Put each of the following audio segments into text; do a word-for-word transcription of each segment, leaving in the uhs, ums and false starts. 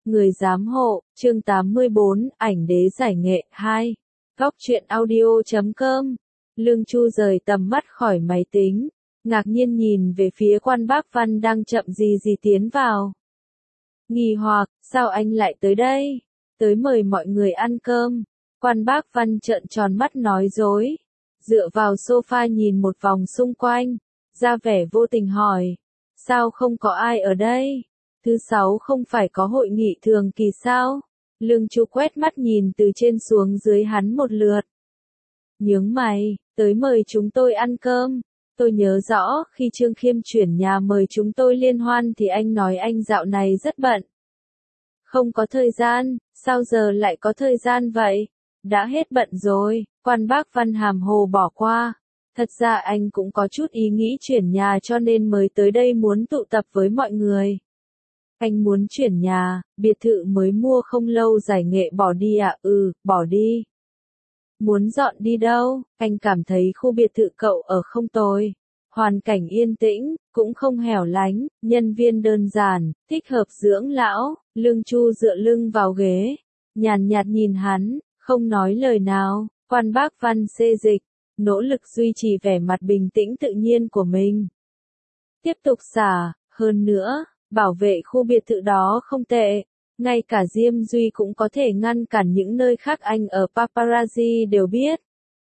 Người giám hộ, chương tám mươi bốn, ảnh đế giải nghệ, hai. Góc truyện audio chấm com. Lương Chu rời tầm mắt khỏi máy tính, ngạc nhiên nhìn về phía Quan Bác Văn đang chậm gì gì tiến vào. Nghi hoặc, sao anh lại tới đây? Tới mời mọi người ăn cơm. Quan Bác Văn trợn tròn mắt nói dối. Dựa vào sofa nhìn một vòng xung quanh, ra vẻ vô tình hỏi. Sao không có ai ở đây? Thứ sáu không phải có hội nghị thường kỳ sao? Lương Chu quét mắt nhìn từ trên xuống dưới hắn một lượt. Nhướng mày, tới mời chúng tôi ăn cơm. Tôi nhớ rõ, khi Trương Khiêm chuyển nhà mời chúng tôi liên hoan thì anh nói anh dạo này rất bận. Không có thời gian, sao giờ lại có thời gian vậy? Đã hết bận rồi, Quan Bác Văn hàm hồ bỏ qua. Thật ra anh cũng có chút ý nghĩ chuyển nhà cho nên mới tới đây muốn tụ tập với mọi người. Anh muốn chuyển nhà, biệt thự mới mua không lâu giải nghệ bỏ đi à? Ừ, bỏ đi. Muốn dọn đi đâu? Anh cảm thấy khu biệt thự cậu ở không tồi. Hoàn cảnh yên tĩnh, cũng không hẻo lánh, nhân viên đơn giản, thích hợp dưỡng lão. Lương Chu dựa lưng vào ghế, nhàn nhạt nhìn hắn, không nói lời nào. Quan Bác Văn xê dịch, nỗ lực duy trì vẻ mặt bình tĩnh tự nhiên của mình. Tiếp tục xả, hơn nữa, bảo vệ khu biệt thự đó không tệ. Ngay cả Diêm Duy cũng có thể ngăn cản những nơi khác anh ở paparazzi đều biết.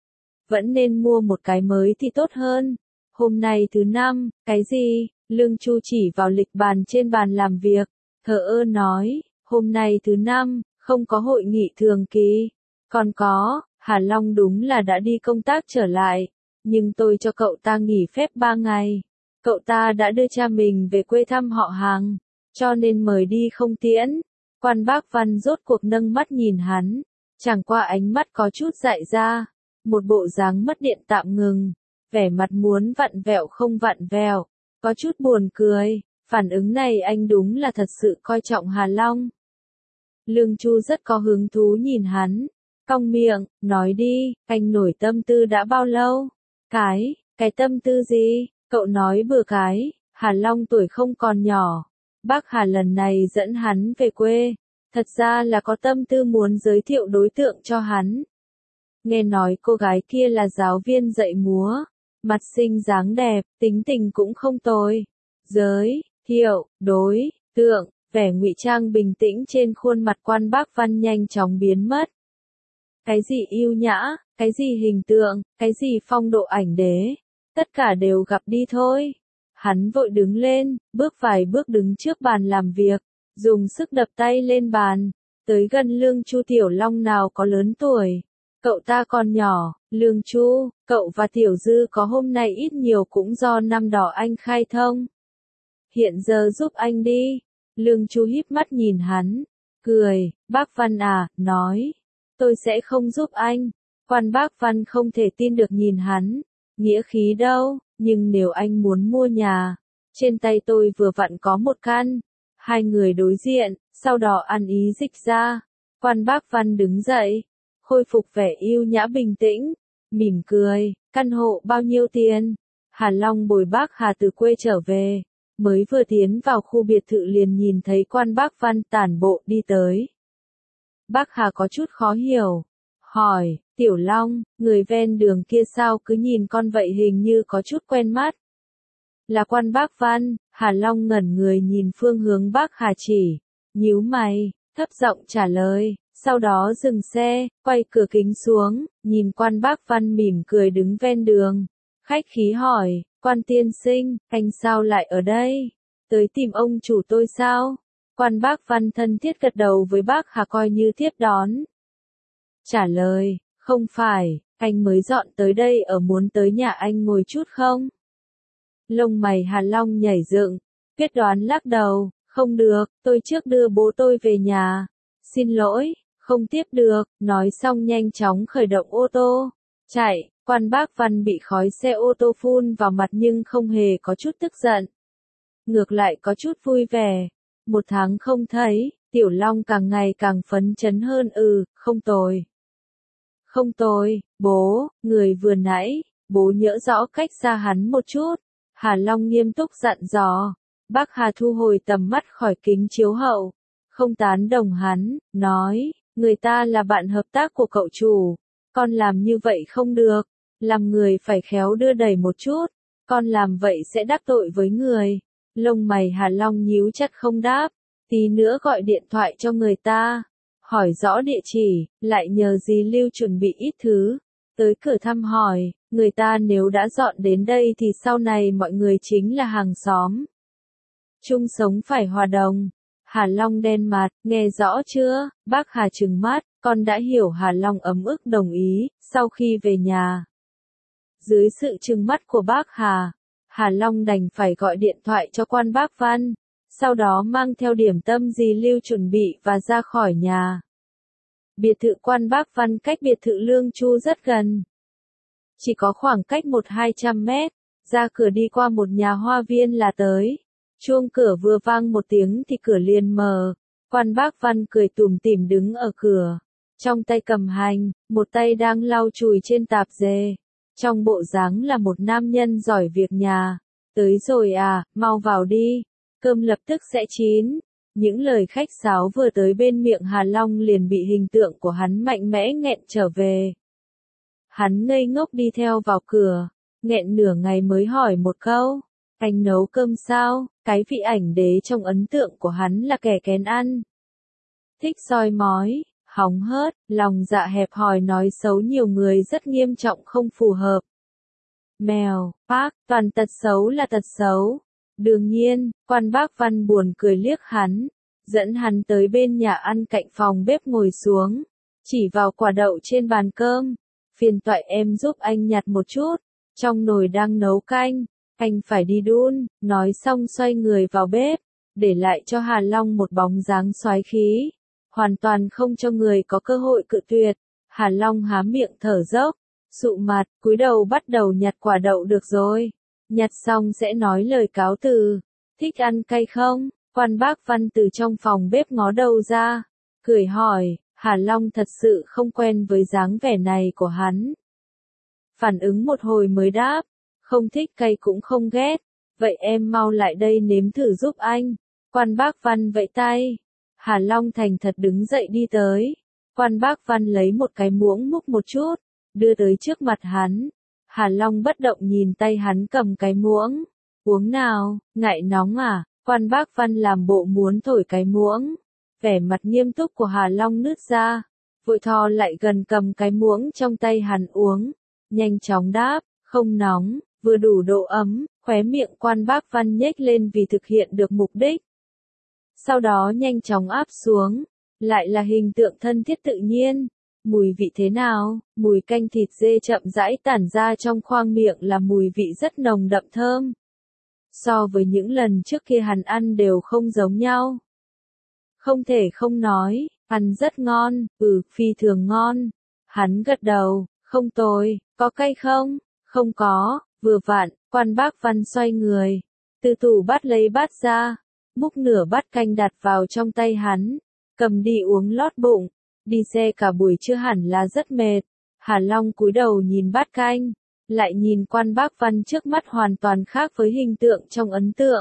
Vẫn nên mua một cái mới thì tốt hơn. Hôm nay thứ năm, cái gì? Lương Chu chỉ vào lịch bàn trên bàn làm việc, thờ ơ nói, hôm nay thứ năm, không có hội nghị thường kỳ. Còn có, Hà Long đúng là đã đi công tác trở lại, nhưng tôi cho cậu ta nghỉ phép ba ngày. Cậu ta đã đưa cha mình về quê thăm họ hàng, cho nên mời đi không tiễn. Quan Bác Văn rốt cuộc nâng mắt nhìn hắn, chẳng qua ánh mắt có chút dại ra, một bộ dáng mất điện tạm ngừng, vẻ mặt muốn vặn vẹo không vặn vẹo, có chút buồn cười, phản ứng này anh đúng là thật sự coi trọng Hà Long. Lương Chu rất có hứng thú nhìn hắn, cong miệng, nói đi, anh nổi tâm tư đã bao lâu? Cái, cái tâm tư gì? Cậu nói bừa cái, Hà Long tuổi không còn nhỏ. Bác Hà lần này dẫn hắn về quê, thật ra là có tâm tư muốn giới thiệu đối tượng cho hắn. Nghe nói cô gái kia là giáo viên dạy múa, mặt xinh dáng đẹp, tính tình cũng không tồi. Giới thiệu, đối tượng, vẻ ngụy trang bình tĩnh trên khuôn mặt Quan Bác Văn nhanh chóng biến mất. Cái gì yêu nhã, cái gì hình tượng, cái gì phong độ ảnh đế, tất cả đều gặp đi thôi. Hắn vội đứng lên, bước vài bước đứng trước bàn làm việc, dùng sức đập tay lên bàn, tới gần Lương Chu. Tiểu Long nào có lớn tuổi, cậu ta còn nhỏ. Lương Chu, cậu và Tiểu Dư có hôm nay ít nhiều cũng do năm đó anh khai thông. Hiện giờ giúp anh đi. Lương Chu híp mắt nhìn hắn, cười, Bác Văn à, nói, tôi sẽ không giúp anh. Quan Bác Văn không thể tin được nhìn hắn, nghĩa khí đâu, nhưng nếu anh muốn mua nhà, trên tay tôi vừa vặn có một căn. Hai người đối diện, sau đó ăn ý dịch ra. Quan Bác Văn đứng dậy, khôi phục vẻ yêu nhã bình tĩnh, mỉm cười, căn hộ bao nhiêu tiền? Hà Long bồi bác Hà từ quê trở về, mới vừa tiến vào khu biệt thự liền nhìn thấy Quan Bác Văn tản bộ đi tới. Bác Hà có chút khó hiểu, hỏi, Tiểu Long, người ven đường kia sao cứ nhìn con vậy, hình như có chút quen mắt. Là Quan Bác Văn. Hà Long ngẩn người nhìn phương hướng bác Hà chỉ, nhíu mày, thấp giọng trả lời, sau đó dừng xe, quay cửa kính xuống, nhìn Quan Bác Văn mỉm cười đứng ven đường. Khách khí hỏi, Quan tiên sinh, anh sao lại ở đây? Tới tìm ông chủ tôi sao? Quan Bác Văn thân thiết gật đầu với bác Hà coi như tiếp đón. Trả lời, không phải, anh mới dọn tới đây ở, muốn tới nhà anh ngồi chút không? Lông mày Hà Long nhảy dựng, quyết đoán lắc đầu, không được, tôi trước đưa bố tôi về nhà. Xin lỗi, không tiếp được, nói xong nhanh chóng khởi động ô tô, chạy. Quan Bác Văn bị khói xe ô tô phun vào mặt nhưng không hề có chút tức giận. Ngược lại có chút vui vẻ. Một tháng không thấy, Tiểu Long càng ngày càng phấn chấn hơn. Ừ, không tồi. Không tồi, bố, người vừa nãy, bố nhỡ rõ cách xa hắn một chút. Hà Long nghiêm túc dặn dò. Bác Hà thu hồi tầm mắt khỏi kính chiếu hậu. không tán đồng hắn, nói, người ta là bạn hợp tác của cậu chủ, con làm như vậy không được, làm người phải khéo đưa đẩy một chút, con làm vậy sẽ đắc tội với người. Lông mày Hà Long nhíu chặt không đáp, tí nữa gọi điện thoại cho người ta, hỏi rõ địa chỉ, lại nhờ dì Lưu chuẩn bị ít thứ, tới cửa thăm hỏi, người ta nếu đã dọn đến đây thì sau này mọi người chính là hàng xóm. Chung sống phải hòa đồng. Hà Long đen mặt, nghe rõ chưa? Bác Hà trừng mắt, con đã hiểu. Hà Long ấm ức đồng ý, sau khi về nhà. Dưới sự trừng mắt của bác Hà, Hà Long đành phải gọi điện thoại cho quan bác Văn, sau đó mang theo điểm tâm dì Lưu chuẩn bị và ra khỏi nhà. Biệt thự quan bác Văn cách biệt thự Lương Chu rất gần. Chỉ có khoảng cách một hai trăm mét, ra cửa đi qua một nhà hoa viên là tới. Chuông cửa vừa vang một tiếng thì cửa liền mở, quan bác Văn cười tủm tỉm đứng ở cửa, trong tay cầm hành, một tay đang lau chùi trên tạp dề, trong bộ dáng là một nam nhân giỏi việc nhà. Tới rồi à, mau vào đi, cơm lập tức sẽ chín. Những lời khách sáo vừa tới bên miệng Hà Long liền bị hình tượng của hắn mạnh mẽ nghẹn trở về. Hắn ngây ngốc đi theo vào cửa, nghẹn nửa ngày mới hỏi một câu, anh nấu cơm sao? Cái vị ảnh đế trong ấn tượng của hắn là kẻ kén ăn, thích soi mói, hóng hớt, lòng dạ hẹp hòi, nói xấu nhiều người rất nghiêm trọng không phù hợp. Mèo, bác, toàn tật xấu là tật xấu. Đương nhiên, quan bác Văn buồn cười liếc hắn, dẫn hắn tới bên nhà ăn cạnh phòng bếp ngồi xuống, chỉ vào quả đậu trên bàn cơm, phiền toại em giúp anh nhặt một chút, trong nồi đang nấu canh, anh phải đi đun, nói xong xoay người vào bếp, để lại cho Hà Long một bóng dáng soái khí, hoàn toàn không cho người có cơ hội cự tuyệt. Hà Long há miệng thở dốc, sụ mặt, cúi đầu bắt đầu nhặt quả đậu. Được rồi, nhặt xong sẽ nói lời cáo từ. Thích ăn cay không? Quan bác Văn từ trong phòng bếp ngó đầu ra, cười hỏi. Hà Long thật sự không quen với dáng vẻ này của hắn. Phản ứng một hồi mới đáp, không thích cay cũng không ghét, vậy em mau lại đây nếm thử giúp anh. Quan bác Văn vẫy tay, Hà Long thành thật đứng dậy đi tới. Quan bác Văn lấy một cái muỗng múc một chút, đưa tới trước mặt hắn. Hà Long bất động nhìn tay hắn cầm cái muỗng. Uống nào, ngại nóng à? Quan bác Văn làm bộ muốn thổi cái muỗng. Vẻ mặt nghiêm túc của Hà Long nứt ra, vội thò lại gần cầm cái muỗng trong tay hắn uống. Nhanh chóng đáp, không nóng, vừa đủ độ ấm. Khóe miệng quan bác Văn nhếch lên vì thực hiện được mục đích. Sau đó nhanh chóng áp xuống, lại là hình tượng thân thiết tự nhiên. Mùi vị thế nào? Mùi canh thịt dê chậm rãi tản ra trong khoang miệng là mùi vị rất nồng đậm thơm. So với những lần trước kia hắn ăn đều không giống nhau. Không thể không nói, ăn rất ngon, ừ, phi thường ngon. Hắn gật đầu, không tồi, có cay không? Không có, vừa vặn. Quan bác Văn xoay người, từ tủ bát lấy bát ra, múc nửa bát canh đặt vào trong tay hắn, cầm đi uống lót bụng. Đi xe cả buổi trưa hẳn là rất mệt. Hà Long cúi đầu nhìn bát canh, lại nhìn quan bác Văn trước mắt hoàn toàn khác với hình tượng trong ấn tượng.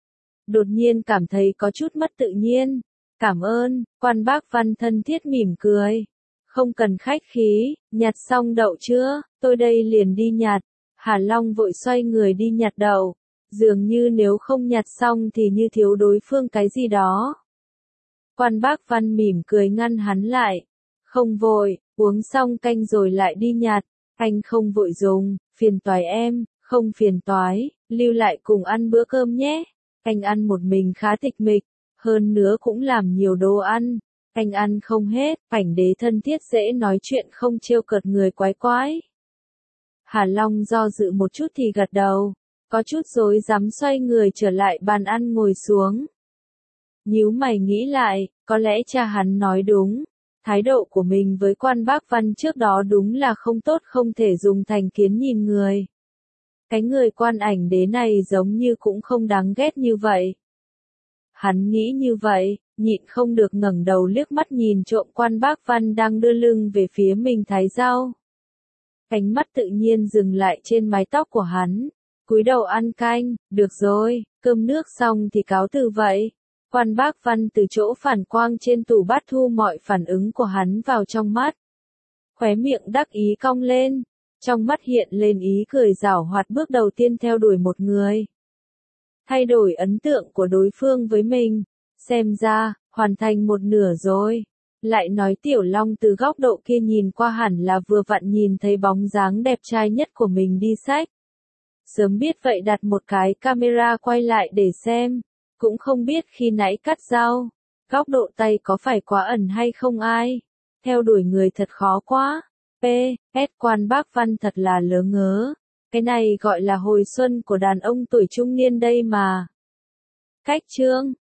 Đột nhiên cảm thấy có chút mất tự nhiên. Cảm ơn, quan bác Văn thân thiết mỉm cười. Không cần khách khí, nhặt xong đậu chưa? Tôi đây liền đi nhặt. Hà Long vội xoay người đi nhặt đậu. Dường như nếu không nhặt xong thì như thiếu đối phương cái gì đó. Quan bác Văn mỉm cười ngăn hắn lại. Không vội, uống xong canh rồi lại đi nhặt. Anh không vội dùng, phiền toái em, không phiền toái, lưu lại cùng ăn bữa cơm nhé. Anh ăn một mình khá tịch mịch, hơn nữa cũng làm nhiều đồ ăn. Anh ăn không hết, ảnh đế thân thiết dễ nói chuyện không trêu cợt người quái quái. Hà Long do dự một chút thì gật đầu, có chút rối rắm xoay người trở lại bàn ăn ngồi xuống. Nhíu mày nghĩ lại, có lẽ cha hắn nói đúng, thái độ của mình với quan bác Văn trước đó đúng là không tốt, không thể dùng thành kiến nhìn người. Cái người quan ảnh đế này giống như cũng không đáng ghét như vậy. Hắn nghĩ như vậy, nhịn không được ngẩng đầu liếc mắt nhìn trộm quan bác Văn đang đưa lưng về phía mình thái rau. Ánh mắt tự nhiên dừng lại trên mái tóc của hắn, cúi đầu ăn canh. Được rồi, cơm nước xong thì cáo từ vậy. Quan Bác Văn từ chỗ phản quang trên tủ bát thu mọi phản ứng của hắn vào trong mắt. Khóe miệng đắc ý cong lên, trong mắt hiện lên ý cười giảo hoạt bước đầu tiên theo đuổi một người. Thay đổi ấn tượng của đối phương với mình, xem ra, hoàn thành một nửa rồi. Lại nói Tiểu Long từ góc độ kia nhìn qua hẳn là vừa vặn nhìn thấy bóng dáng đẹp trai nhất của mình đi xách. Sớm biết vậy đặt một cái camera quay lại để xem, cũng không biết khi nãy cắt rau, góc độ tay có phải quá ẩn hay không ai. Theo đuổi người thật khó quá. P S Quan Bác Văn thật là lớ ngớ. Cái này gọi là hồi xuân của đàn ông tuổi trung niên đây mà. Cách chương